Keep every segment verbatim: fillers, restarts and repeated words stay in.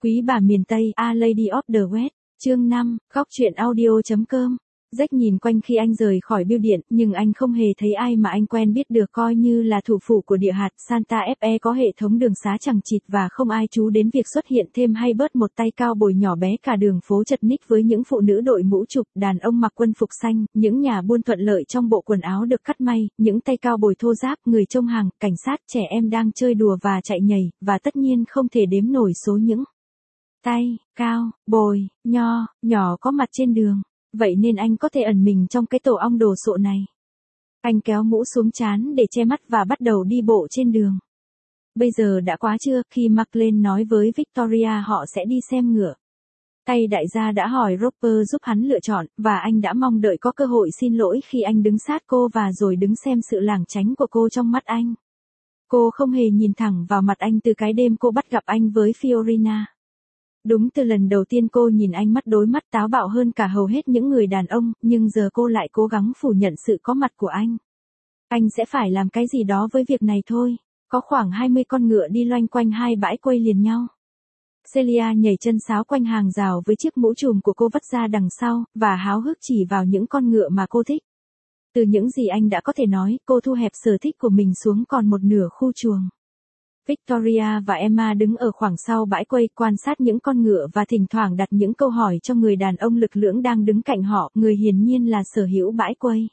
Quý bà miền Tây, A Lady of the West, chương năm, góc truyện audio.com. Jack nhìn quanh khi anh rời khỏi bưu điện, nhưng anh không hề thấy ai mà anh quen biết được, coi như là thủ phủ của địa hạt. Santa Fe có hệ thống đường xá chằng chịt và không ai chú đến việc xuất hiện thêm hay bớt một tay cao bồi nhỏ bé cả đường phố chật ních với những phụ nữ đội mũ chụp, đàn ông mặc quân phục xanh, những nhà buôn thuận lợi trong bộ quần áo được cắt may, những tay cao bồi thô ráp, người trông hàng, cảnh sát, trẻ em đang chơi đùa và chạy nhảy, và tất nhiên không thể đếm nổi số những tay cao bồi nho nhỏ có mặt trên đường. Vậy nên anh có thể ẩn mình trong cái tổ ong đồ sộ này. Anh kéo mũ xuống trán để che mắt và bắt đầu đi bộ trên đường. Bây giờ đã quá trưa, khi McLean nói với Victoria họ sẽ đi xem ngựa. Tay đại gia đã hỏi Roper giúp hắn lựa chọn, và anh đã mong đợi có cơ hội xin lỗi khi anh đứng sát cô và rồi đứng xem sự lảng tránh của cô trong mắt anh. Cô không hề nhìn thẳng vào mặt anh từ cái đêm cô bắt gặp anh với Fiorina. Đúng từ lần đầu tiên cô nhìn anh mắt đối mắt, táo bạo hơn cả hầu hết những người đàn ông, nhưng giờ cô lại cố gắng phủ nhận sự có mặt của anh. Anh sẽ phải làm cái gì đó với việc này thôi. Có khoảng hai mươi con ngựa đi loanh quanh hai bãi quây liền nhau. Celia nhảy chân sáo quanh hàng rào với chiếc mũ trùm của cô vắt ra đằng sau, và háo hức chỉ vào những con ngựa mà cô thích. Từ những gì anh đã có thể nói, cô thu hẹp sở thích của mình xuống còn một nửa khu chuồng. Victoria và Emma đứng ở khoảng sau bãi quây quan sát những con ngựa và thỉnh thoảng đặt những câu hỏi cho người đàn ông lực lưỡng đang đứng cạnh họ, người hiển nhiên là sở hữu bãi quây.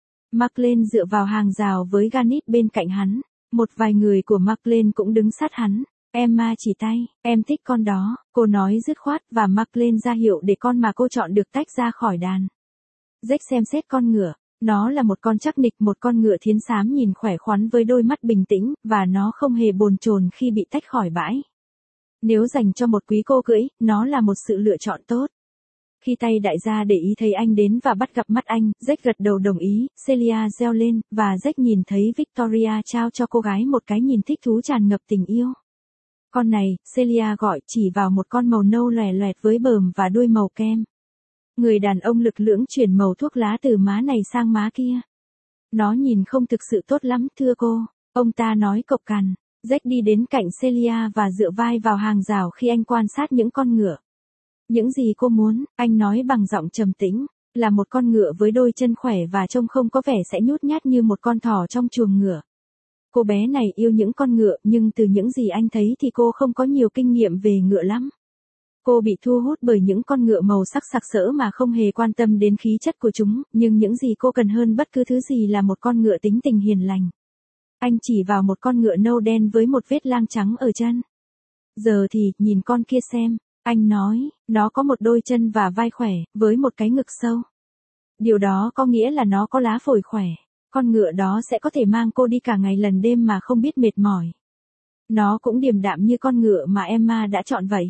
McLean dựa vào hàng rào với Garnet bên cạnh hắn. Một vài người của McLean cũng đứng sát hắn. Emma chỉ tay, em thích con đó, cô nói dứt khoát, và McLean ra hiệu để con mà cô chọn được tách ra khỏi đàn. Jack xem xét con ngựa. Nó là một con chắc nịch, một con ngựa thiến xám nhìn khỏe khoắn với đôi mắt bình tĩnh, và nó không hề bồn chồn khi bị tách khỏi bãi. Nếu dành cho một quý cô cưỡi, nó là một sự lựa chọn tốt. Khi tay đại gia để ý thấy anh đến và bắt gặp mắt anh, Jack gật đầu đồng ý. Celia reo lên, và Jack nhìn thấy Victoria trao cho cô gái một cái nhìn thích thú tràn ngập tình yêu. Con này, Celia gọi, chỉ vào một con màu nâu lòe loẹt với bờm và đuôi màu kem. Người đàn ông lực lưỡng chuyển màu thuốc lá từ má này sang má kia. Nó nhìn không thực sự tốt lắm, thưa cô. Ông ta nói cộc cằn. Jack đi đến cạnh Celia và dựa vai vào hàng rào khi anh quan sát những con ngựa. Những gì cô muốn, anh nói bằng giọng trầm tĩnh, là một con ngựa với đôi chân khỏe và trông không có vẻ sẽ nhút nhát như một con thỏ trong chuồng ngựa. Cô bé này yêu những con ngựa, nhưng từ những gì anh thấy thì cô không có nhiều kinh nghiệm về ngựa lắm. Cô bị thu hút bởi những con ngựa màu sắc sặc sỡ mà không hề quan tâm đến khí chất của chúng, nhưng những gì cô cần hơn bất cứ thứ gì là một con ngựa tính tình hiền lành. Anh chỉ vào một con ngựa nâu đen với một vết lang trắng ở chân. Giờ thì, nhìn con kia xem, anh nói, nó có một đôi chân và vai khỏe, với một cái ngực sâu. Điều đó có nghĩa là nó có lá phổi khỏe. Con ngựa đó sẽ có thể mang cô đi cả ngày lần đêm mà không biết mệt mỏi. Nó cũng điềm đạm như con ngựa mà Emma đã chọn vậy.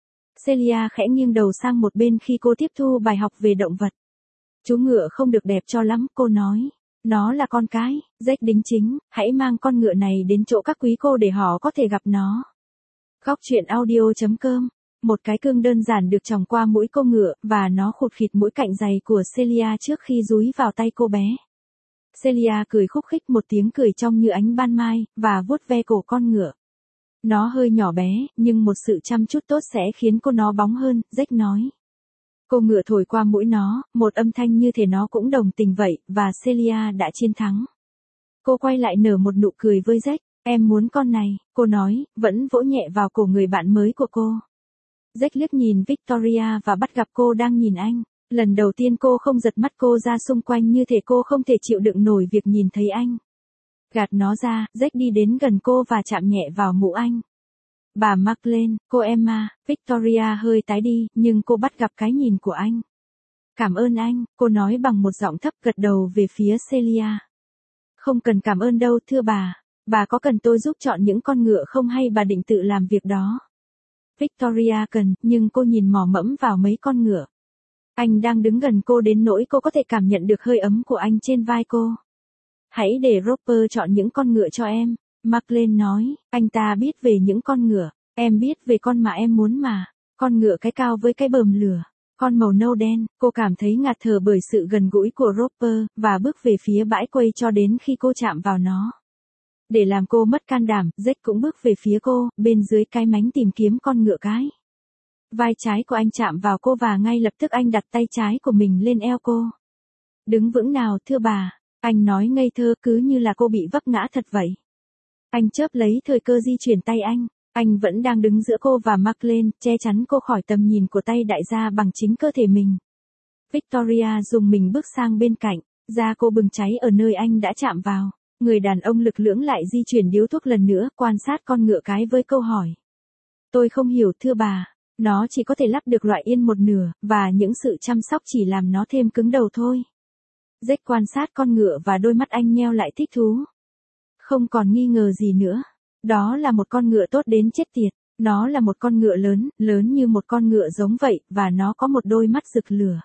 Celia khẽ nghiêng đầu sang một bên khi cô tiếp thu bài học về động vật. Chú ngựa không được đẹp cho lắm, cô nói. Nó là con cái. Jack đính chính, hãy mang con ngựa này đến chỗ các quý cô để họ có thể gặp nó. Góc truyện audio.com. Một cái cương đơn giản được tròng qua mũi cô ngựa, và nó khụt khịt mũi cạnh giày của Celia trước khi dúi vào tay cô bé. Celia cười khúc khích một tiếng cười trong như ánh ban mai, và vuốt ve cổ con ngựa. Nó hơi nhỏ bé, nhưng một sự chăm chút tốt sẽ khiến cô nó bóng hơn, Jack nói. Cô ngựa thổi qua mũi nó, một âm thanh như thể nó cũng đồng tình vậy, và Celia đã chiến thắng. Cô quay lại nở một nụ cười với Jack, em muốn con này, cô nói, vẫn vỗ nhẹ vào cổ người bạn mới của cô. Jack liếc nhìn Victoria và bắt gặp cô đang nhìn anh. Lần đầu tiên cô không giật mắt cô ra xung quanh như thể cô không thể chịu đựng nổi việc nhìn thấy anh. Gạt nó ra, Jack đi đến gần cô và chạm nhẹ vào mũ anh. Bà McLean, cô Emma, Victoria hơi tái đi, nhưng cô bắt gặp cái nhìn của anh. Cảm ơn anh, cô nói bằng một giọng thấp, gật đầu về phía Celia. Không cần cảm ơn đâu thưa bà, bà có cần tôi giúp chọn những con ngựa không hay bà định tự làm việc đó? Victoria cần, nhưng cô nhìn mò mẫm vào mấy con ngựa. Anh đang đứng gần cô đến nỗi cô có thể cảm nhận được hơi ấm của anh trên vai cô. Hãy để Roper chọn những con ngựa cho em, McLean nói, anh ta biết về những con ngựa, em biết về con mà em muốn mà, con ngựa cái cao với cái bờm lửa, con màu nâu đen. Cô cảm thấy ngạt thở bởi sự gần gũi của Roper, và bước về phía bãi quây cho đến khi cô chạm vào nó. Để làm cô mất can đảm, Jack cũng bước về phía cô, bên dưới cái mánh tìm kiếm con ngựa cái. Vai trái của anh chạm vào cô và ngay lập tức anh đặt tay trái của mình lên eo cô. Đứng vững nào thưa bà, anh nói ngây thơ cứ như là cô bị vấp ngã thật vậy. Anh chớp lấy thời cơ di chuyển tay anh, anh vẫn đang đứng giữa cô và Marlene, che chắn cô khỏi tầm nhìn của tay đại gia bằng chính cơ thể mình. Victoria dùng mình bước sang bên cạnh, da cô bừng cháy ở nơi anh đã chạm vào. Người đàn ông lực lưỡng lại di chuyển điếu thuốc lần nữa, quan sát con ngựa cái với câu hỏi. Tôi không hiểu thưa bà, nó chỉ có thể lắp được loại yên một nửa, và những sự chăm sóc chỉ làm nó thêm cứng đầu thôi. Jack quan sát con ngựa và đôi mắt anh nheo lại thích thú. Không còn nghi ngờ gì nữa. Đó là một con ngựa tốt đến chết tiệt. Nó là một con ngựa lớn, lớn như một con ngựa giống vậy, và nó có một đôi mắt rực lửa.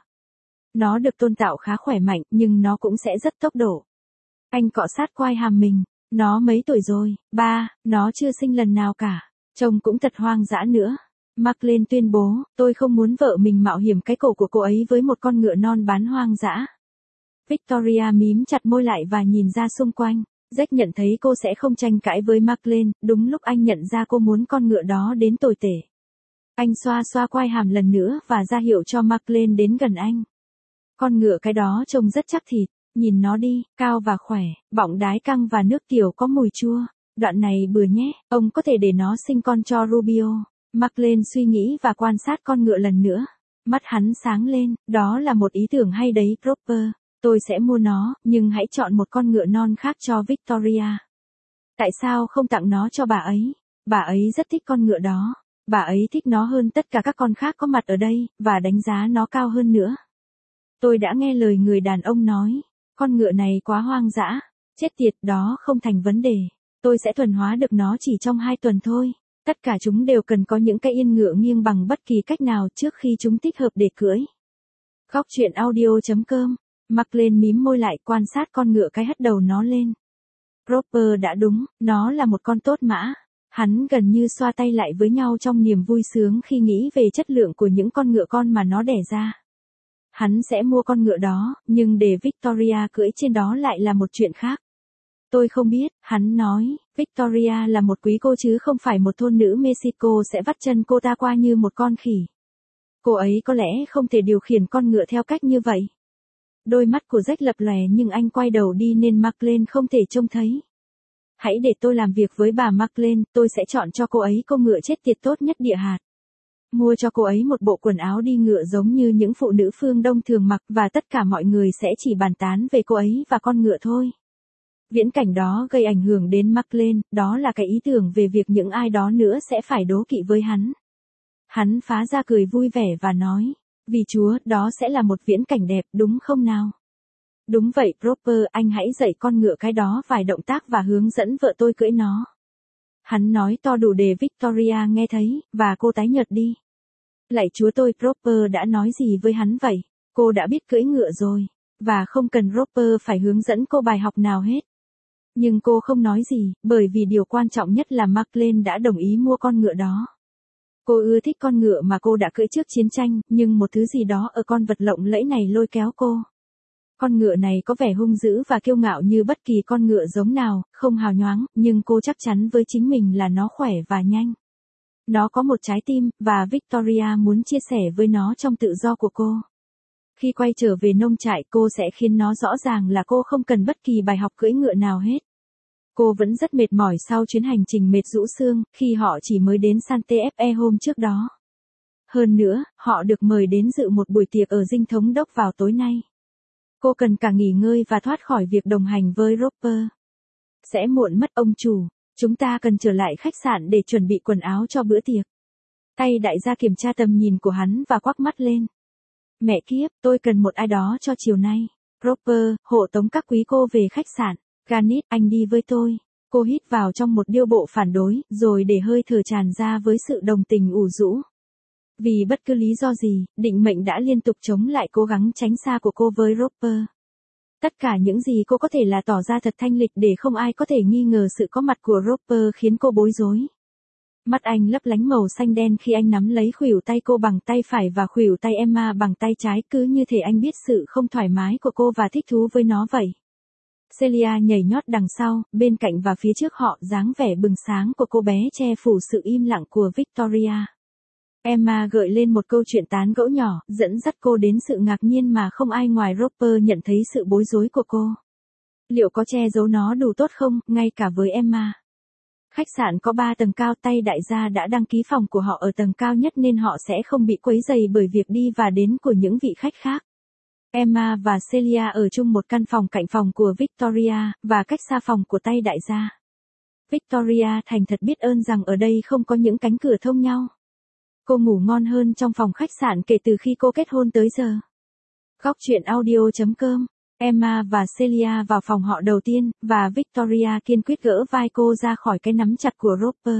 Nó được tôn tạo khá khỏe mạnh, nhưng nó cũng sẽ rất tốc độ. Anh cọ sát quai hàm mình. Nó mấy tuổi rồi? Ba, nó chưa sinh lần nào cả. Trông cũng thật hoang dã nữa. Marlene tuyên bố, tôi không muốn vợ mình mạo hiểm cái cổ của cô ấy với một con ngựa non bán hoang dã. Victoria mím chặt môi lại và nhìn ra xung quanh. Jack nhận thấy cô sẽ không tranh cãi với Marlene, đúng lúc anh nhận ra cô muốn con ngựa đó đến tồi tệ. Anh xoa xoa quai hàm lần nữa và ra hiệu cho Marlene đến gần anh. Con ngựa cái đó trông rất chắc thịt, nhìn nó đi, cao và khỏe, bọng đái căng và nước tiểu có mùi chua. Đoạn này bừa nhé, ông có thể để nó sinh con cho Rubio. Marlene suy nghĩ và quan sát con ngựa lần nữa. Mắt hắn sáng lên, đó là một ý tưởng hay đấy, Proper. Tôi sẽ mua nó, nhưng hãy chọn một con ngựa non khác cho Victoria. Tại sao không tặng nó cho bà ấy? Bà ấy rất thích con ngựa đó. Bà ấy thích nó hơn tất cả các con khác có mặt ở đây, và đánh giá nó cao hơn nữa. Tôi đã nghe lời người đàn ông nói. Con ngựa này quá hoang dã. Chết tiệt, đó không thành vấn đề. Tôi sẽ thuần hóa được nó chỉ trong hai tuần thôi. Tất cả chúng đều cần có những cái yên ngựa nghiêng bằng bất kỳ cách nào trước khi chúng thích hợp để cưỡi. Góc truyện audio chấm com. Marlene mím môi lại quan sát con ngựa cái hất đầu nó lên. Proper đã đúng, nó là một con tốt mã. Hắn gần như xoa tay lại với nhau trong niềm vui sướng khi nghĩ về chất lượng của những con ngựa con mà nó đẻ ra. Hắn sẽ mua con ngựa đó, nhưng để Victoria cưỡi trên đó lại là một chuyện khác. Tôi không biết, hắn nói, Victoria là một quý cô chứ không phải một thôn nữ Mexico sẽ vắt chân cô ta qua như một con khỉ. Cô ấy có lẽ không thể điều khiển con ngựa theo cách như vậy. Đôi mắt của Jack lập lòe nhưng anh quay đầu đi nên Marlene không thể trông thấy. Hãy để tôi làm việc với bà Marlene, tôi sẽ chọn cho cô ấy con ngựa chết tiệt tốt nhất địa hạt. Mua cho cô ấy một bộ quần áo đi ngựa giống như những phụ nữ phương Đông thường mặc và tất cả mọi người sẽ chỉ bàn tán về cô ấy và con ngựa thôi. Viễn cảnh đó gây ảnh hưởng đến Marlene, đó là cái ý tưởng về việc những ai đó nữa sẽ phải đố kỵ với hắn. Hắn phá ra cười vui vẻ và nói, vì Chúa, đó sẽ là một viễn cảnh đẹp, đúng không nào? Đúng vậy, Proper, anh hãy dạy con ngựa cái đó vài động tác và hướng dẫn vợ tôi cưỡi nó. Hắn nói to đủ để Victoria nghe thấy, và cô tái nhợt đi. Lạy Chúa tôi, Proper đã nói gì với hắn vậy? Cô đã biết cưỡi ngựa rồi, và không cần Proper phải hướng dẫn cô bài học nào hết. Nhưng cô không nói gì, bởi vì điều quan trọng nhất là Marlene đã đồng ý mua con ngựa đó. Cô ưa thích con ngựa mà cô đã cưỡi trước chiến tranh, nhưng một thứ gì đó ở con vật lộng lẫy này lôi kéo cô. Con ngựa này có vẻ hung dữ và kiêu ngạo như bất kỳ con ngựa giống nào, không hào nhoáng, nhưng cô chắc chắn với chính mình là nó khỏe và nhanh. Nó có một trái tim, và Victoria muốn chia sẻ với nó trong tự do của cô. Khi quay trở về nông trại, cô sẽ khiến nó rõ ràng là cô không cần bất kỳ bài học cưỡi ngựa nào hết. Cô vẫn rất mệt mỏi sau chuyến hành trình mệt rũ xương, khi họ chỉ mới đến Santa Fe hôm trước đó. Hơn nữa, họ được mời đến dự một buổi tiệc ở dinh thống đốc vào tối nay. Cô cần cả nghỉ ngơi và thoát khỏi việc đồng hành với Roper. Sẽ muộn mất ông chủ, chúng ta cần trở lại khách sạn để chuẩn bị quần áo cho bữa tiệc. Tay đại gia kiểm tra tầm nhìn của hắn và quắc mắt lên. Mẹ kiếp, tôi cần một ai đó cho chiều nay. Roper, hộ tống các quý cô về khách sạn. Garnet, anh đi với tôi. Cô hít vào trong một điêu bộ phản đối, rồi để hơi thở tràn ra với sự đồng tình ủ rũ. Vì bất cứ lý do gì, định mệnh đã liên tục chống lại cố gắng tránh xa của cô với Roper. Tất cả những gì cô có thể là tỏ ra thật thanh lịch để không ai có thể nghi ngờ sự có mặt của Roper khiến cô bối rối. Mắt anh lấp lánh màu xanh đen khi anh nắm lấy khuỷu tay cô bằng tay phải và khuỷu tay Emma bằng tay trái, cứ như thể anh biết sự không thoải mái của cô và thích thú với nó vậy. Celia nhảy nhót đằng sau, bên cạnh và phía trước họ, dáng vẻ bừng sáng của cô bé che phủ sự im lặng của Victoria. Emma gợi lên một câu chuyện tán gẫu nhỏ, dẫn dắt cô đến sự ngạc nhiên mà không ai ngoài Roper nhận thấy sự bối rối của cô. Liệu có che giấu nó đủ tốt không, ngay cả với Emma? Khách sạn có ba tầng cao, tay đại gia đã đăng ký phòng của họ ở tầng cao nhất nên họ sẽ không bị quấy rầy bởi việc đi và đến của những vị khách khác. Emma và Celia ở chung một căn phòng cạnh phòng của Victoria, và cách xa phòng của tay đại gia. Victoria thành thật biết ơn rằng ở đây không có những cánh cửa thông nhau. Cô ngủ ngon hơn trong phòng khách sạn kể từ khi cô kết hôn tới giờ. Góc chuyện audio chấm com. Emma và Celia vào phòng họ đầu tiên, và Victoria kiên quyết gỡ vai cô ra khỏi cái nắm chặt của Roper.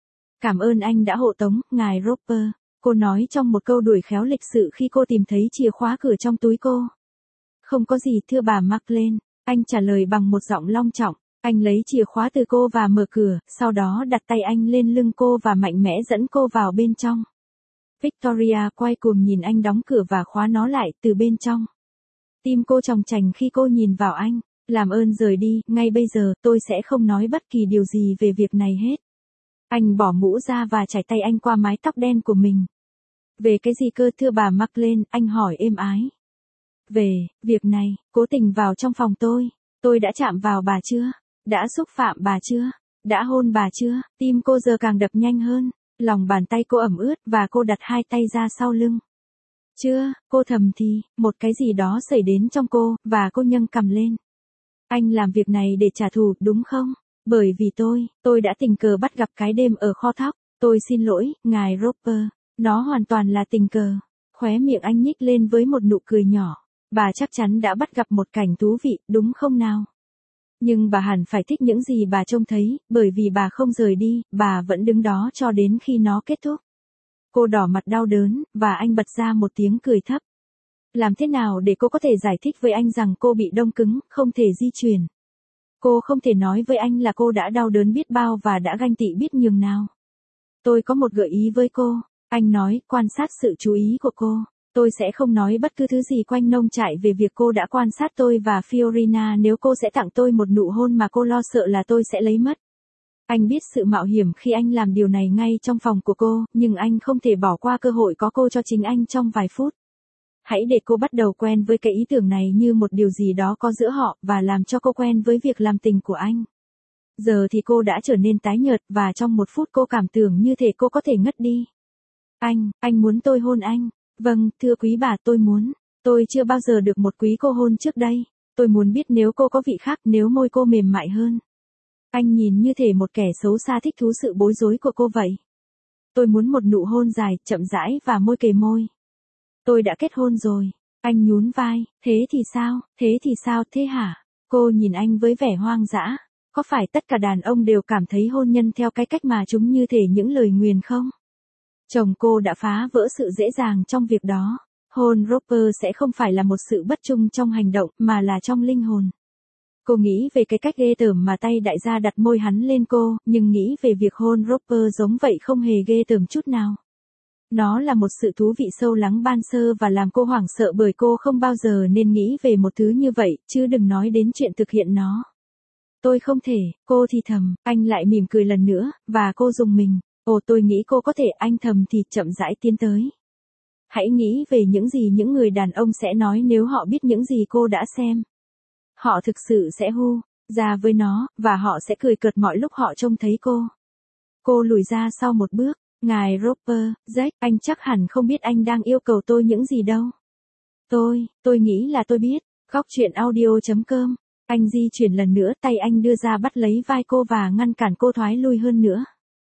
Cảm ơn anh đã hộ tống, ngài Roper, cô nói trong một câu đuổi khéo lịch sự khi cô tìm thấy chìa khóa cửa trong túi cô. Không có gì thưa bà Markland, anh trả lời bằng một giọng long trọng. Anh lấy chìa khóa từ cô và mở cửa, sau đó đặt tay anh lên lưng cô và mạnh mẽ dẫn cô vào bên trong. Victoria quay cuồng nhìn anh đóng cửa và khóa nó lại từ bên trong. Tim cô tròng trành khi cô nhìn vào anh. Làm ơn rời đi, ngay bây giờ, tôi sẽ không nói bất kỳ điều gì về việc này hết. Anh bỏ mũ ra và chải tay anh qua mái tóc đen của mình. Về cái gì cơ thưa bà Markland, anh hỏi êm ái. Về, việc này, cố tình vào trong phòng tôi. Tôi đã chạm vào bà chưa? Đã xúc phạm bà chưa? Đã hôn bà chưa? Tim cô giờ càng đập nhanh hơn. Lòng bàn tay cô ẩm ướt và cô đặt hai tay ra sau lưng. Chưa, cô thầm thì, một cái gì đó xảy đến trong cô, và cô nâng cằm lên. Anh làm việc này để trả thù, đúng không? Bởi vì tôi, tôi đã tình cờ bắt gặp cái đêm ở kho thóc. Tôi xin lỗi, ngài Roper. Nó hoàn toàn là tình cờ. Khóe miệng anh nhích lên với một nụ cười nhỏ. Bà chắc chắn đã bắt gặp một cảnh thú vị, đúng không nào? Nhưng bà hẳn phải thích những gì bà trông thấy, bởi vì bà không rời đi, bà vẫn đứng đó cho đến khi nó kết thúc. Cô đỏ mặt đau đớn, và anh bật ra một tiếng cười thấp. Làm thế nào để cô có thể giải thích với anh rằng cô bị đông cứng, không thể di chuyển? Cô không thể nói với anh là cô đã đau đớn biết bao và đã ganh tị biết nhường nào. Tôi có một gợi ý với cô, anh nói, quan sát sự chú ý của cô. Tôi sẽ không nói bất cứ thứ gì quanh nông trại về việc cô đã quan sát tôi và Fiorina nếu cô sẽ tặng tôi một nụ hôn mà cô lo sợ là tôi sẽ lấy mất. Anh biết sự mạo hiểm khi anh làm điều này ngay trong phòng của cô, nhưng anh không thể bỏ qua cơ hội có cô cho chính anh trong vài phút. Hãy để cô bắt đầu quen với cái ý tưởng này như một điều gì đó có giữa họ, và làm cho cô quen với việc làm tình của anh. Giờ thì cô đã trở nên tái nhợt, và trong một phút cô cảm tưởng như thể cô có thể ngất đi. Anh, anh muốn tôi hôn anh. Vâng, thưa quý bà, tôi muốn. Tôi chưa bao giờ được một quý cô hôn trước đây. Tôi muốn biết nếu cô có vị khác, nếu môi cô mềm mại hơn. Anh nhìn như thể một kẻ xấu xa thích thú sự bối rối của cô vậy. Tôi muốn một nụ hôn dài, chậm rãi và môi kề môi. Tôi đã kết hôn rồi. Anh nhún vai, thế thì sao, thế thì sao, thế hả? Cô nhìn anh với vẻ hoang dã. Có phải tất cả đàn ông đều cảm thấy hôn nhân theo cái cách mà chúng như thể những lời nguyền không? Chồng cô đã phá vỡ sự dễ dàng trong việc đó. Hôn Roper sẽ không phải là một sự bất trung trong hành động, mà là trong linh hồn. Cô nghĩ về cái cách ghê tởm mà tay đại gia đặt môi hắn lên cô, nhưng nghĩ về việc hôn Roper giống vậy không hề ghê tởm chút nào. Nó là một sự thú vị sâu lắng ban sơ và làm cô hoảng sợ bởi cô không bao giờ nên nghĩ về một thứ như vậy, chứ đừng nói đến chuyện thực hiện nó. Tôi không thể, cô thì thầm, anh lại mỉm cười lần nữa, và cô rùng mình. Ồ, tôi nghĩ cô có thể, anh thầm thì chậm rãi tiến tới. Hãy nghĩ về những gì những người đàn ông sẽ nói nếu họ biết những gì cô đã xem. Họ thực sự sẽ hu ra với nó, và họ sẽ cười cợt mọi lúc họ trông thấy cô. Cô lùi ra sau một bước. Ngài Roper, Jack, anh chắc hẳn không biết anh đang yêu cầu tôi những gì đâu. Tôi, tôi nghĩ là tôi biết. Góc chuyện audio chấm com. Anh di chuyển lần nữa, tay anh đưa ra bắt lấy vai cô và ngăn cản cô thoái lui hơn nữa.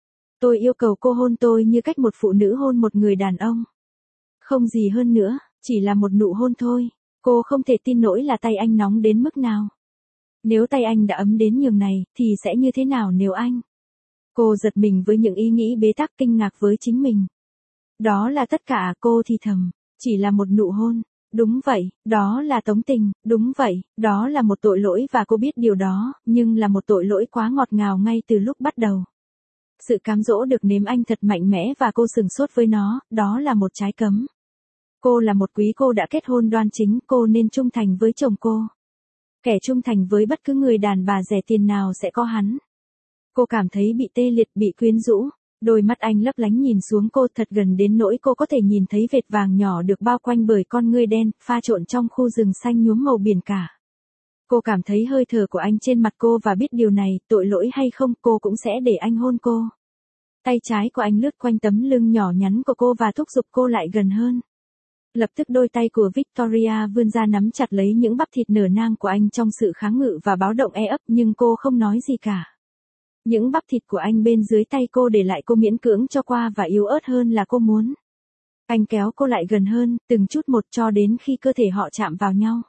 Tôi yêu cầu cô hôn tôi như cách một phụ nữ hôn một người đàn ông. Không gì hơn nữa, chỉ là một nụ hôn thôi. Cô không thể tin nổi là tay anh nóng đến mức nào. Nếu tay anh đã ấm đến nhường này, thì sẽ như thế nào nếu anh... Cô giật mình với những ý nghĩ bế tắc, kinh ngạc với chính mình. Đó là tất cả, cô thì thầm. Chỉ là một nụ hôn. Đúng vậy, đó là tống tình, đúng vậy, đó là một tội lỗi và cô biết điều đó, nhưng là một tội lỗi quá ngọt ngào ngay từ lúc bắt đầu. Sự cám dỗ được nếm anh thật mạnh mẽ và cô sừng sốt với nó, đó là một trái cấm. Cô là một quý cô đã kết hôn đoan chính, cô nên trung thành với chồng cô. Kẻ trung thành với bất cứ người đàn bà rẻ tiền nào sẽ có hắn. Cô cảm thấy bị tê liệt, bị quyến rũ. Đôi mắt anh lấp lánh nhìn xuống cô thật gần đến nỗi cô có thể nhìn thấy vệt vàng nhỏ được bao quanh bởi con ngươi đen, pha trộn trong khu rừng xanh nhuốm màu biển cả. Cô cảm thấy hơi thở của anh trên mặt cô và biết điều này, tội lỗi hay không, cô cũng sẽ để anh hôn cô. Tay trái của anh lướt quanh tấm lưng nhỏ nhắn của cô và thúc giục cô lại gần hơn. Lập tức đôi tay của Victoria vươn ra nắm chặt lấy những bắp thịt nở nang của anh trong sự kháng ngự và báo động e ấp, nhưng cô không nói gì cả. Những bắp thịt của anh bên dưới tay cô để lại cô miễn cưỡng cho qua và yếu ớt hơn là cô muốn. Anh kéo cô lại gần hơn, từng chút một cho đến khi cơ thể họ chạm vào nhau.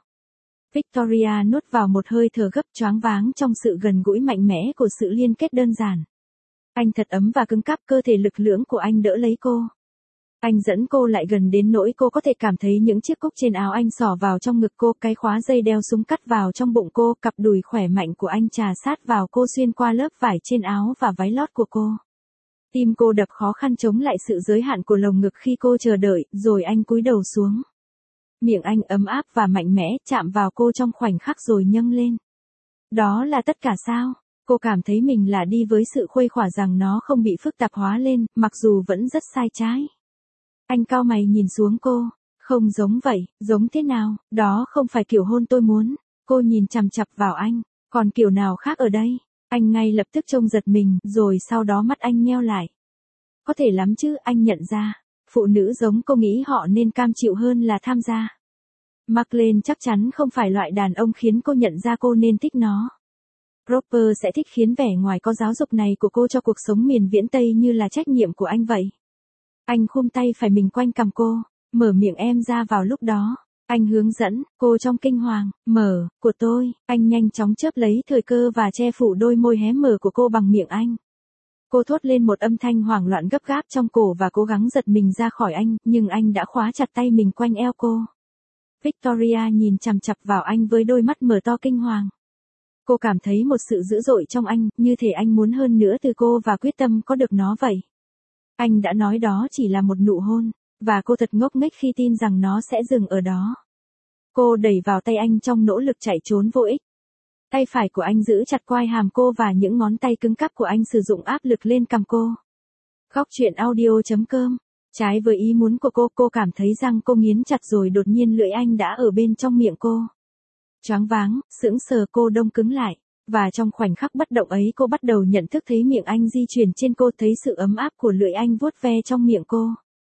Victoria nuốt vào một hơi thở gấp, choáng váng trong sự gần gũi mạnh mẽ của sự liên kết đơn giản. Anh thật ấm và cứng cáp, cơ thể lực lưỡng của anh đỡ lấy cô. Anh dẫn cô lại gần đến nỗi cô có thể cảm thấy những chiếc cúc trên áo anh xỏ vào trong ngực cô, cái khóa dây đeo súng cắt vào trong bụng cô, cặp đùi khỏe mạnh của anh trà sát vào cô xuyên qua lớp vải trên áo và váy lót của cô. Tim cô đập khó khăn chống lại sự giới hạn của lồng ngực khi cô chờ đợi, rồi anh cúi đầu xuống. Miệng anh ấm áp và mạnh mẽ chạm vào cô trong khoảnh khắc rồi nhâng lên. Đó là tất cả sao? Cô cảm thấy mình là đi với sự khuây khỏa rằng nó không bị phức tạp hóa lên, mặc dù vẫn rất sai trái. Anh cau mày nhìn xuống cô. Không giống vậy, giống thế nào, đó không phải kiểu hôn tôi muốn. Cô nhìn chằm chằm vào anh, còn kiểu nào khác ở đây? Anh ngay lập tức trông giật mình, rồi sau đó mắt anh nheo lại. Có thể lắm chứ, anh nhận ra. Phụ nữ giống cô nghĩ họ nên cam chịu hơn là tham gia. Marklen chắc chắn không phải loại đàn ông khiến cô nhận ra cô nên thích nó. Roper sẽ thích khiến vẻ ngoài có giáo dục này của cô cho cuộc sống miền viễn Tây như là trách nhiệm của anh vậy. Anh khum tay phải mình quanh cằm cô, mở miệng em ra vào lúc đó. Anh hướng dẫn, cô trong kinh hoàng, mở, của tôi. Anh nhanh chóng chớp lấy thời cơ và che phủ đôi môi hé mở của cô bằng miệng anh. Cô thốt lên một âm thanh hoảng loạn gấp gáp trong cổ và cố gắng giật mình ra khỏi anh, nhưng anh đã khóa chặt tay mình quanh eo cô. Victoria nhìn chằm chằm vào anh với đôi mắt mở to kinh hoàng. Cô cảm thấy một sự dữ dội trong anh, như thể anh muốn hơn nữa từ cô và quyết tâm có được nó vậy. Anh đã nói đó chỉ là một nụ hôn, và cô thật ngốc nghếch khi tin rằng nó sẽ dừng ở đó. Cô đẩy vào tay anh trong nỗ lực chạy trốn vô ích. Tay phải của anh giữ chặt quai hàm cô và những ngón tay cứng cáp của anh sử dụng áp lực lên cằm cô. Góc truyện audio chấm com. Trái với ý muốn của cô, cô cảm thấy răng cô nghiến chặt rồi đột nhiên lưỡi anh đã ở bên trong miệng cô. Choáng váng, sững sờ cô đông cứng lại. Và trong khoảnh khắc bất động ấy cô bắt đầu nhận thức thấy miệng anh di chuyển trên cô, thấy sự ấm áp của lưỡi anh vuốt ve trong miệng cô.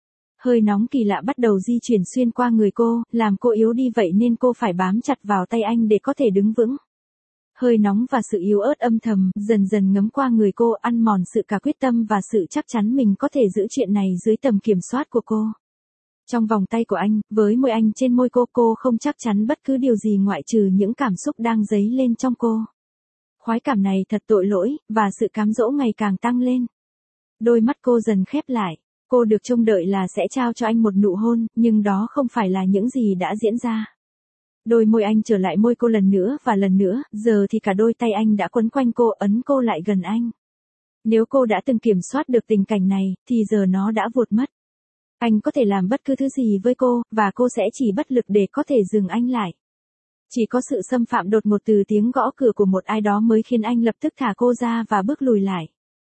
Hơi nóng kỳ lạ bắt đầu di chuyển xuyên qua người cô, làm cô yếu đi vậy nên cô phải bám chặt vào tay anh để có thể đứng vững. Hơi nóng và sự yếu ớt âm thầm, dần dần ngấm qua người cô, ăn mòn sự cả quyết tâm và sự chắc chắn mình có thể giữ chuyện này dưới tầm kiểm soát của cô. Trong vòng tay của anh, với môi anh trên môi cô, cô không chắc chắn bất cứ điều gì ngoại trừ những cảm xúc đang dấy lên trong cô. Khoái cảm này thật tội lỗi, và sự cám dỗ ngày càng tăng lên. Đôi mắt cô dần khép lại, cô được trông đợi là sẽ trao cho anh một nụ hôn, nhưng đó không phải là những gì đã diễn ra. Đôi môi anh trở lại môi cô lần nữa và lần nữa, giờ thì cả đôi tay anh đã quấn quanh cô, ấn cô lại gần anh. Nếu cô đã từng kiểm soát được tình cảnh này, thì giờ nó đã vụt mất. Anh có thể làm bất cứ thứ gì với cô, và cô sẽ chỉ bất lực để có thể dừng anh lại. Chỉ có sự xâm phạm đột ngột từ tiếng gõ cửa của một ai đó mới khiến anh lập tức thả cô ra và bước lùi lại.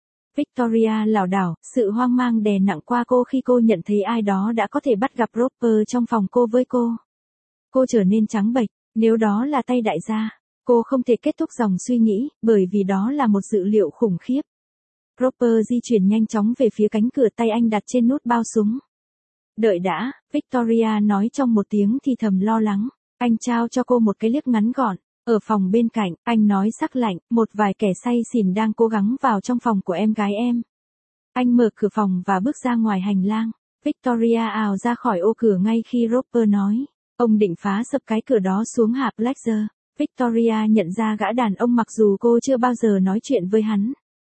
Victoria lảo đảo, sự hoang mang đè nặng qua cô khi cô nhận thấy ai đó đã có thể bắt gặp Roper trong phòng cô với cô. Cô trở nên trắng bệch, nếu đó là tay đại gia, cô không thể kết thúc dòng suy nghĩ, bởi vì đó là một dữ liệu khủng khiếp. Roper di chuyển nhanh chóng về phía cánh cửa, tay anh đặt trên nút bao súng. Đợi đã, Victoria nói trong một tiếng thì thầm lo lắng. Anh trao cho cô một cái liếc ngắn gọn. Ở phòng bên cạnh, anh nói sắc lạnh, một vài kẻ say xỉn đang cố gắng vào trong phòng của em gái em. Anh mở cửa phòng và bước ra ngoài hành lang. Victoria ào ra khỏi ô cửa ngay khi Roper nói. Ông định phá sập cái cửa đó xuống hả Blazer? Victoria nhận ra gã đàn ông mặc dù cô chưa bao giờ nói chuyện với hắn.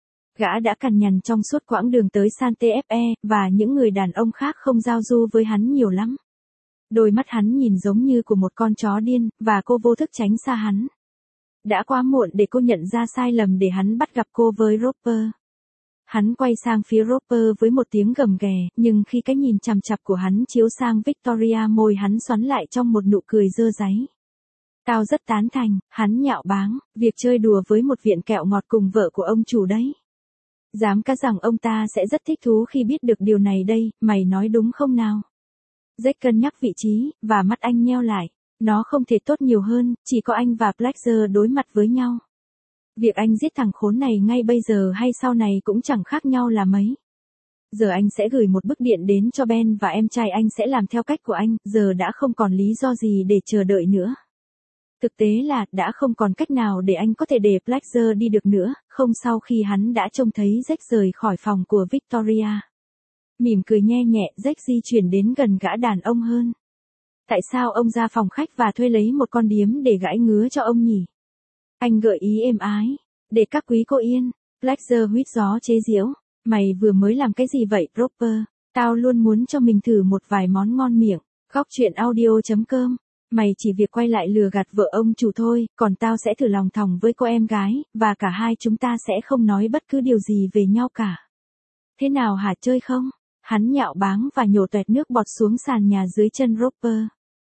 Gã đã cằn nhằn trong suốt quãng đường tới Sante Fe, và những người đàn ông khác không giao du với hắn nhiều lắm. Đôi mắt hắn nhìn giống như của một con chó điên, và cô vô thức tránh xa hắn. Đã quá muộn để cô nhận ra sai lầm để hắn bắt gặp cô với Roper. Hắn quay sang phía Roper với một tiếng gầm ghè, nhưng khi cái nhìn chằm chằm của hắn chiếu sang Victoria, môi hắn xoắn lại trong một nụ cười dơ dáy. Tao rất tán thành, hắn nhạo báng, việc chơi đùa với một viện kẹo ngọt cùng vợ của ông chủ đấy. Dám cá rằng ông ta sẽ rất thích thú khi biết được điều này đây, mày nói đúng không nào? Jack cân nhắc vị trí, và mắt anh nheo lại. Nó không thể tốt nhiều hơn, chỉ có anh và Blazer đối mặt với nhau. Việc anh giết thằng khốn này ngay bây giờ hay sau này cũng chẳng khác nhau là mấy. Giờ anh sẽ gửi một bức điện đến cho Ben và em trai anh sẽ làm theo cách của anh, giờ đã không còn lý do gì để chờ đợi nữa. Thực tế là, đã không còn cách nào để anh có thể để Blazer đi được nữa, không sau khi hắn đã trông thấy Jack rời khỏi phòng của Victoria. Mỉm cười nhe nhẹ, Jack di chuyển đến gần gã đàn ông hơn. Tại sao ông ra phòng khách và thuê lấy một con điếm để gãi ngứa cho ông nhỉ? Anh gợi ý êm ái. Để các quý cô yên. Blazer huýt gió chế giễu. Mày vừa mới làm cái gì vậy, Roper? Tao luôn muốn cho mình thử một vài món ngon miệng. Góc chuyện audio chấm com. Mày chỉ việc quay lại lừa gạt vợ ông chủ thôi, còn tao sẽ thử lòng thòng với cô em gái, và cả hai chúng ta sẽ không nói bất cứ điều gì về nhau cả. Thế nào hả, chơi không? Hắn nhạo báng và nhổ toẹt nước bọt xuống sàn nhà dưới chân Roper.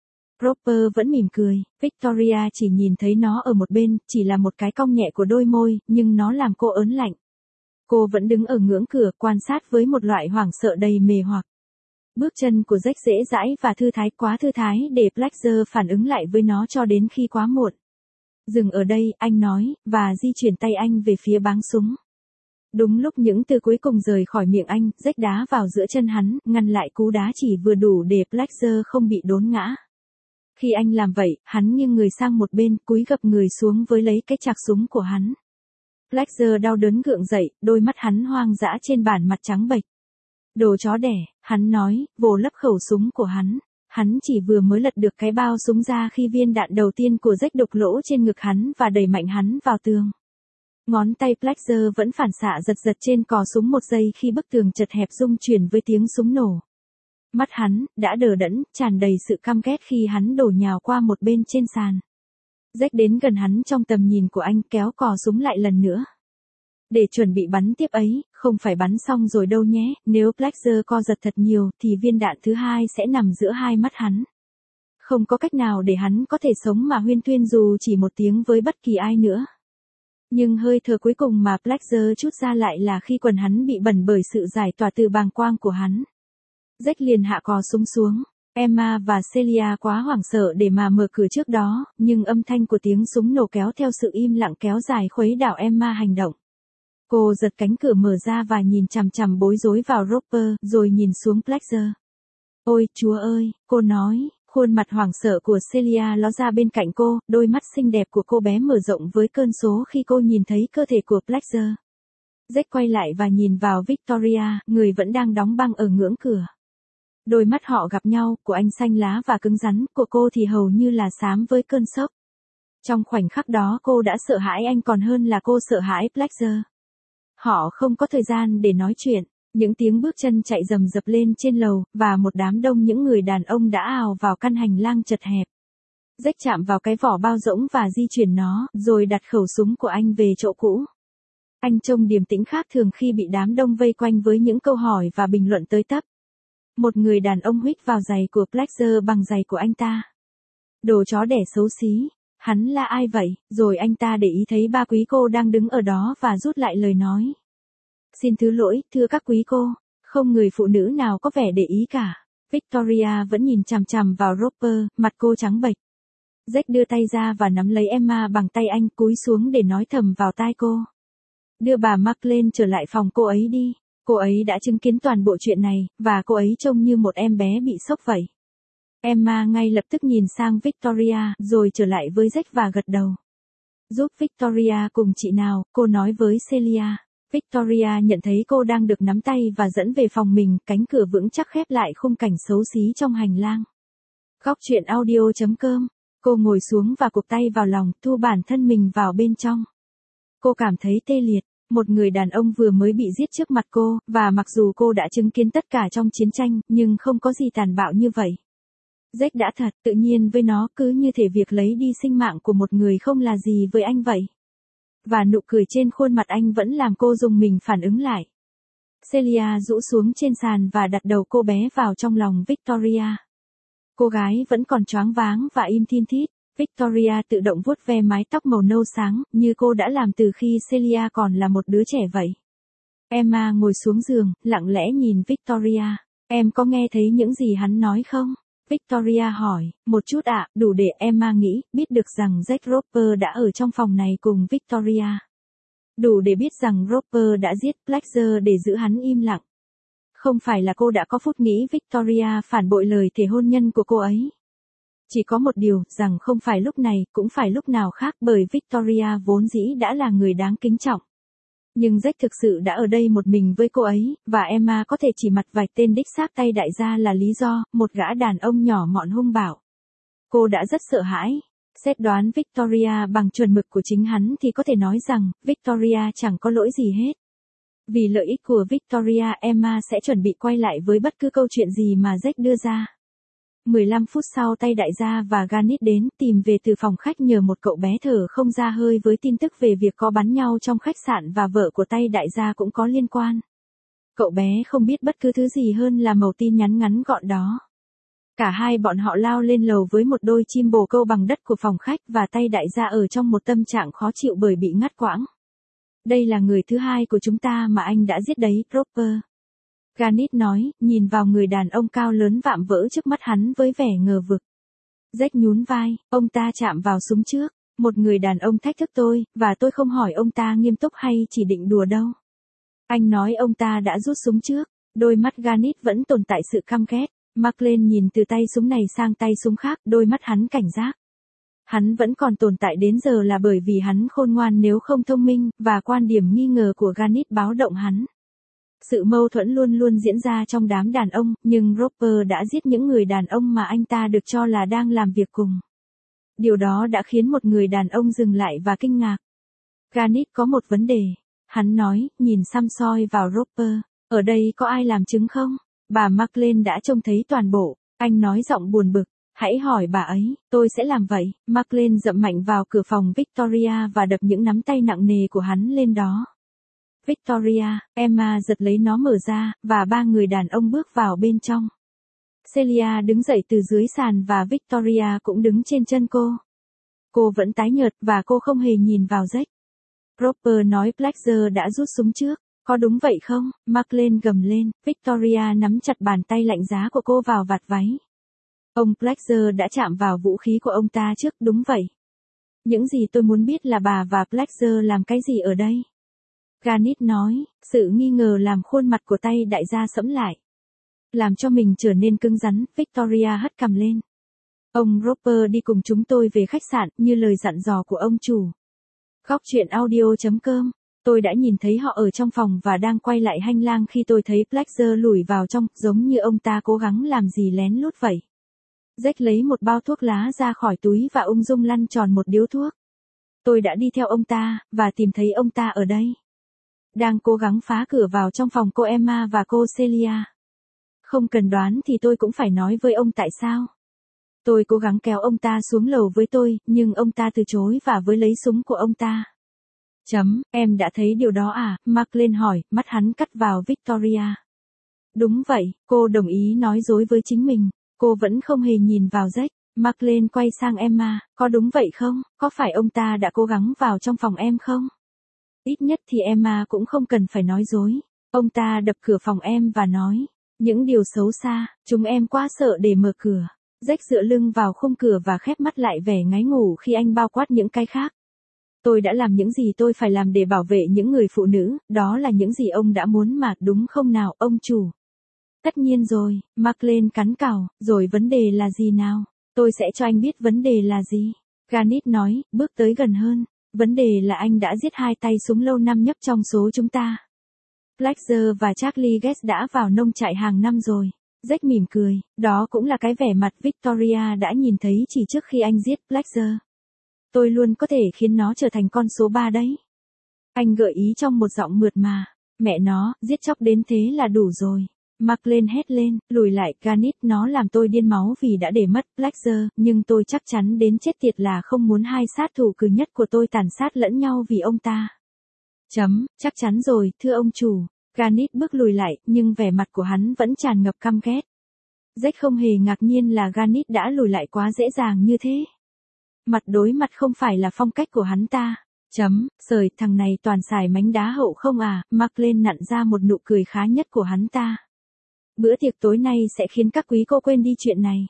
Roper vẫn mỉm cười, Victoria chỉ nhìn thấy nó ở một bên, chỉ là một cái cong nhẹ của đôi môi, nhưng nó làm cô ớn lạnh. Cô vẫn đứng ở ngưỡng cửa, quan sát với một loại hoảng sợ đầy mê hoặc. Bước chân của Jack dễ dãi và thư thái, quá thư thái để Blazer phản ứng lại với nó cho đến khi quá muộn. Dừng ở đây, anh nói, và di chuyển tay anh về phía báng súng. Đúng lúc những từ cuối cùng rời khỏi miệng anh, Jack đá vào giữa chân hắn, ngăn lại cú đá chỉ vừa đủ để Blazer không bị đốn ngã. Khi anh làm vậy, hắn nghiêng người sang một bên, cúi gập người xuống với lấy cái chạc súng của hắn. Blazer đau đớn gượng dậy, đôi mắt hắn hoang dã trên bản mặt trắng bệch. Đồ chó đẻ, hắn nói, vồ lấp khẩu súng của hắn. Hắn chỉ vừa mới lật được cái bao súng ra khi viên đạn đầu tiên của Jack đục lỗ trên ngực hắn và đẩy mạnh hắn vào tường. Ngón tay Blazer vẫn phản xạ giật giật trên cò súng một giây khi bức tường chật hẹp rung chuyển với tiếng súng nổ. Mắt hắn, đã đờ đẫn, tràn đầy sự căm ghét khi hắn đổ nhào qua một bên trên sàn. Jack đến gần hắn trong tầm nhìn của anh, kéo cò súng lại lần nữa. Để chuẩn bị bắn tiếp ấy, không phải bắn xong rồi đâu nhé, nếu Blazer co giật thật nhiều thì viên đạn thứ hai sẽ nằm giữa hai mắt hắn. Không có cách nào để hắn có thể sống mà huyên thuyên dù chỉ một tiếng với bất kỳ ai nữa. Nhưng hơi thở cuối cùng mà Blazer trút ra lại là khi quần hắn bị bẩn bởi sự giải tỏa từ bàng quang của hắn. Jack liền hạ cò súng xuống. Emma và Celia quá hoảng sợ để mà mở cửa trước đó, nhưng âm thanh của tiếng súng nổ kéo theo sự im lặng kéo dài khuấy đảo Emma hành động. Cô giật cánh cửa mở ra và nhìn chằm chằm bối rối vào Roper, rồi nhìn xuống Blazer. Ôi, Chúa ơi, cô nói, khuôn mặt hoảng sợ của Celia ló ra bên cạnh cô, đôi mắt xinh đẹp của cô bé mở rộng với cơn số khi cô nhìn thấy cơ thể của Blazer. Jack quay lại và nhìn vào Victoria, người vẫn đang đóng băng ở ngưỡng cửa. Đôi mắt họ gặp nhau, của anh xanh lá và cứng rắn, của cô thì hầu như là xám với cơn sốc. Trong khoảnh khắc đó cô đã sợ hãi anh còn hơn là cô sợ hãi Blazer. Họ không có thời gian để nói chuyện, những tiếng bước chân chạy rầm rập lên trên lầu, và một đám đông những người đàn ông đã ào vào căn hành lang chật hẹp. Jack chạm vào cái vỏ bao rỗng và di chuyển nó, rồi đặt khẩu súng của anh về chỗ cũ. Anh trông điềm tĩnh khác thường khi bị đám đông vây quanh với những câu hỏi và bình luận tới tấp. Một người đàn ông huýt vào giày của Blazer bằng giày của anh ta. Đồ chó đẻ xấu xí. Hắn là ai vậy? Rồi anh ta để ý thấy ba quý cô đang đứng ở đó và rút lại lời nói. Xin thứ lỗi, thưa các quý cô. Không người phụ nữ nào có vẻ để ý cả. Victoria vẫn nhìn chằm chằm vào Roper, mặt cô trắng bệch. Jack đưa tay ra và nắm lấy Emma bằng tay anh, cúi xuống để nói thầm vào tai cô. Đưa bà McLean trở lại phòng cô ấy đi. Cô ấy đã chứng kiến toàn bộ chuyện này, và cô ấy trông như một em bé bị sốc vậy. Emma ngay lập tức nhìn sang Victoria, rồi trở lại với Jack và gật đầu. Giúp Victoria cùng chị nào, cô nói với Celia. Victoria nhận thấy cô đang được nắm tay và dẫn về phòng mình, cánh cửa vững chắc khép lại khung cảnh xấu xí trong hành lang. Góc chuyện audio chấm com. Cô ngồi xuống và cụp tay vào lòng, thu bản thân mình vào bên trong. Cô cảm thấy tê liệt. Một người đàn ông vừa mới bị giết trước mặt cô, và mặc dù cô đã chứng kiến tất cả trong chiến tranh, nhưng không có gì tàn bạo như vậy. Jack đã thật tự nhiên với nó, cứ như thể việc lấy đi sinh mạng của một người không là gì với anh vậy. Và nụ cười trên khuôn mặt anh vẫn làm cô dùng mình phản ứng lại. Celia rũ xuống trên sàn và đặt đầu cô bé vào trong lòng Victoria. Cô gái vẫn còn choáng váng và im thin thít. Victoria tự động vuốt ve mái tóc màu nâu sáng, như cô đã làm từ khi Celia còn là một đứa trẻ vậy. Emma ngồi xuống giường, lặng lẽ nhìn Victoria. Em có nghe thấy những gì hắn nói không? Victoria hỏi, một chút ạ, đủ để Emma nghĩ, biết được rằng Jack Roper đã ở trong phòng này cùng Victoria. Đủ để biết rằng Roper đã giết Fletcher để giữ hắn im lặng. Không phải là cô đã có phút nghĩ Victoria phản bội lời thề hôn nhân của cô ấy. Chỉ có một điều, rằng không phải lúc này, cũng phải lúc nào khác bởi Victoria vốn dĩ đã là người đáng kính trọng. Nhưng Jack thực sự đã ở đây một mình với cô ấy, và Emma có thể chỉ mặt vạch tên đích xác tay đại gia là lý do, một gã đàn ông nhỏ mọn hung bạo. Cô đã rất sợ hãi. Xét đoán Victoria bằng chuẩn mực của chính hắn thì có thể nói rằng, Victoria chẳng có lỗi gì hết. Vì lợi ích của Victoria, Emma sẽ chuẩn bị quay lại với bất cứ câu chuyện gì mà Jack đưa ra. mười lăm phút sau tay đại gia và Garnet đến tìm về từ phòng khách nhờ một cậu bé thở không ra hơi với tin tức về việc có bắn nhau trong khách sạn và vợ của tay đại gia cũng có liên quan. Cậu bé không biết bất cứ thứ gì hơn là mẩu tin nhắn ngắn gọn đó. Cả hai bọn họ lao lên lầu với một đôi chim bồ câu bằng đất của phòng khách và tay đại gia ở trong một tâm trạng khó chịu bởi bị ngắt quãng. Đây là người thứ hai của chúng ta mà anh đã giết đấy, Roper. Garnet nói, nhìn vào người đàn ông cao lớn vạm vỡ trước mắt hắn với vẻ ngờ vực. Jack nhún vai, ông ta chạm vào súng trước. Một người đàn ông thách thức tôi, và tôi không hỏi ông ta nghiêm túc hay chỉ định đùa đâu. Anh nói ông ta đã rút súng trước. Đôi mắt Garnet vẫn tồn tại sự căm ghét. McLean nhìn từ tay súng này sang tay súng khác, đôi mắt hắn cảnh giác. Hắn vẫn còn tồn tại đến giờ là bởi vì hắn khôn ngoan nếu không thông minh, và quan điểm nghi ngờ của Garnet báo động hắn. Sự mâu thuẫn luôn luôn diễn ra trong đám đàn ông, nhưng Roper đã giết những người đàn ông mà anh ta được cho là đang làm việc cùng. Điều đó đã khiến một người đàn ông dừng lại và kinh ngạc. Garnet có một vấn đề. Hắn nói, nhìn xăm soi vào Roper. Ở đây có ai làm chứng không? Bà McLean đã trông thấy toàn bộ. Anh nói giọng buồn bực. Hãy hỏi bà ấy, tôi sẽ làm vậy. McLean dậm mạnh vào cửa phòng Victoria và đập những nắm tay nặng nề của hắn lên đó. Victoria, Emma giật lấy nó mở ra, và ba người đàn ông bước vào bên trong. Celia đứng dậy từ dưới sàn và Victoria cũng đứng trên chân cô. Cô vẫn tái nhợt và cô không hề nhìn vào Jack. Roper nói Fletcher đã rút súng trước. Có đúng vậy không? McLean gầm lên. Victoria nắm chặt bàn tay lạnh giá của cô vào vạt váy. Ông Fletcher đã chạm vào vũ khí của ông ta trước, đúng vậy. Những gì tôi muốn biết là bà và Fletcher làm cái gì ở đây? Garnet nói, sự nghi ngờ làm khuôn mặt của tay đại gia sẫm lại. Làm cho mình trở nên cứng rắn, Victoria hất cằm lên. Ông Roper đi cùng chúng tôi về khách sạn, như lời dặn dò của ông chủ. Góc truyện audio chấm com. Tôi đã nhìn thấy họ ở trong phòng và đang quay lại hành lang khi tôi thấy Fletcher lủi vào trong, giống như ông ta cố gắng làm gì lén lút vậy. Jack lấy một bao thuốc lá ra khỏi túi và ung dung lăn tròn một điếu thuốc. Tôi đã đi theo ông ta, và tìm thấy ông ta ở đây. Đang cố gắng phá cửa vào trong phòng cô Emma và cô Celia. Không cần đoán thì tôi cũng phải nói với ông tại sao. Tôi cố gắng kéo ông ta xuống lầu với tôi, nhưng ông ta từ chối và với lấy súng của ông ta. Chấm, em đã thấy điều đó à? McLean hỏi, mắt hắn cắt vào Victoria. Đúng vậy, cô đồng ý nói dối với chính mình. Cô vẫn không hề nhìn vào Jack. McLean quay sang Emma, có đúng vậy không? Có phải ông ta đã cố gắng vào trong phòng em không? Ít nhất thì Emma cũng không cần phải nói dối. Ông ta đập cửa phòng em và nói, những điều xấu xa, chúng em quá sợ để mở cửa. Jack dựa lưng vào khung cửa và khép mắt lại vẻ ngái ngủ khi anh bao quát những cái khác. Tôi đã làm những gì tôi phải làm để bảo vệ những người phụ nữ, đó là những gì ông đã muốn mà, đúng không nào, ông chủ? Tất nhiên rồi, McLean cắn cào, rồi vấn đề là gì nào? Tôi sẽ cho anh biết vấn đề là gì. Garnet nói, bước tới gần hơn. Vấn đề là anh đã giết hai tay súng lâu năm nhất trong số chúng ta. Fletcher và Charlie Guest đã vào nông trại hàng năm rồi. Jack mỉm cười, đó cũng là cái vẻ mặt Victoria đã nhìn thấy chỉ trước khi anh giết Fletcher. Tôi luôn có thể khiến nó trở thành con số ba đấy. Anh gợi ý trong một giọng mượt mà. Mẹ nó, giết chóc đến thế là đủ rồi. McLean hét lên, lùi lại, Garnet, nó làm tôi điên máu vì đã để mất Fletcher, nhưng tôi chắc chắn đến chết tiệt là không muốn hai sát thủ cừ nhất của tôi tàn sát lẫn nhau vì ông ta. Chấm, chắc chắn rồi, thưa ông chủ. Garnet bước lùi lại, nhưng vẻ mặt của hắn vẫn tràn ngập căm ghét. Jack không hề ngạc nhiên là Garnet đã lùi lại quá dễ dàng như thế. Mặt đối mặt không phải là phong cách của hắn ta. Chấm, sời, thằng này toàn xài mánh đá hậu không à, Mark lên nặn ra một nụ cười khá nhất của hắn ta. Bữa tiệc tối nay sẽ khiến các quý cô quên đi chuyện này.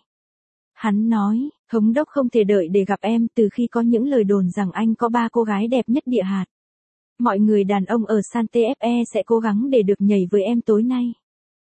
Hắn nói, thống đốc không thể đợi để gặp em từ khi có những lời đồn rằng anh có ba cô gái đẹp nhất địa hạt. Mọi người đàn ông ở Sante Fe sẽ cố gắng để được nhảy với em tối nay.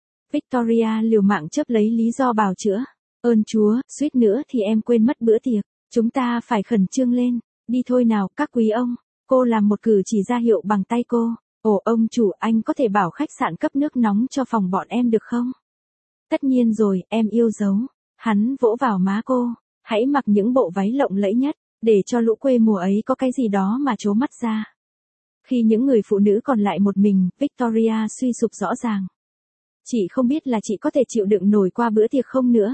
Victoria liều mạng chấp lấy lý do bào chữa. Ơn Chúa, suýt nữa thì em quên mất bữa tiệc. Chúng ta phải khẩn trương lên. Đi thôi nào, các quý ông. Cô làm một cử chỉ ra hiệu bằng tay cô. Ồ ông chủ, anh có thể bảo khách sạn cấp nước nóng cho phòng bọn em được không? Tất nhiên rồi, em yêu dấu. Hắn vỗ vào má cô. Hãy mặc những bộ váy lộng lẫy nhất, để cho lũ quê mùa ấy có cái gì đó mà trố mắt ra. Khi những người phụ nữ còn lại một mình, Victoria suy sụp rõ ràng. Chị không biết là chị có thể chịu đựng nổi qua bữa tiệc không nữa.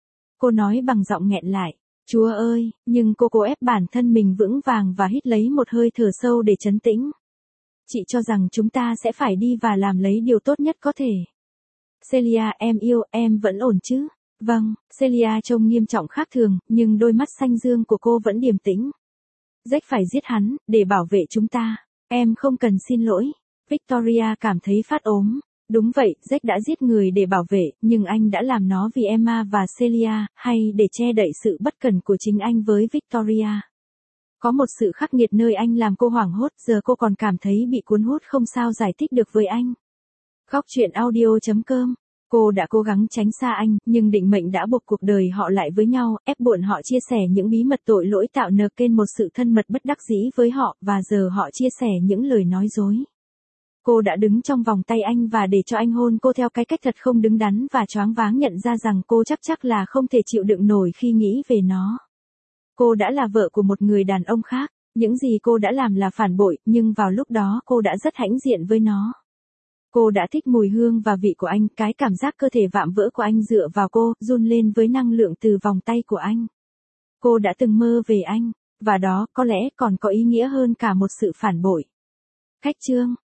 Cô nói bằng giọng nghẹn lại. Chúa ơi, nhưng cô cố ép bản thân mình vững vàng và hít lấy một hơi thở sâu để trấn tĩnh. Chị cho rằng chúng ta sẽ phải đi và làm lấy điều tốt nhất có thể. Celia em yêu, em vẫn ổn chứ? Vâng, Celia trông nghiêm trọng khác thường, nhưng đôi mắt xanh dương của cô vẫn điềm tĩnh. Jack phải giết hắn, để bảo vệ chúng ta. Em không cần xin lỗi. Victoria cảm thấy phát ốm. Đúng vậy, Jack đã giết người để bảo vệ, nhưng anh đã làm nó vì Emma và Celia, hay để che đậy sự bất cẩn của chính anh với Victoria. Có một sự khắc nghiệt nơi anh làm cô hoảng hốt, giờ cô còn cảm thấy bị cuốn hút không sao giải thích được với anh. Góc truyện audio chấm com. Cô đã cố gắng tránh xa anh, nhưng định mệnh đã buộc cuộc đời họ lại với nhau, ép buộc họ chia sẻ những bí mật tội lỗi tạo nở kênh một sự thân mật bất đắc dĩ với họ, và giờ họ chia sẻ những lời nói dối. Cô đã đứng trong vòng tay anh và để cho anh hôn cô theo cái cách thật không đứng đắn và choáng váng nhận ra rằng cô chắc chắc là không thể chịu đựng nổi khi nghĩ về nó. Cô đã là vợ của một người đàn ông khác, những gì cô đã làm là phản bội, nhưng vào lúc đó cô đã rất hãnh diện với nó. Cô đã thích mùi hương và vị của anh, cái cảm giác cơ thể vạm vỡ của anh dựa vào cô, run lên với năng lượng từ vòng tay của anh. Cô đã từng mơ về anh, và đó có lẽ còn có ý nghĩa hơn cả một sự phản bội. Khách chương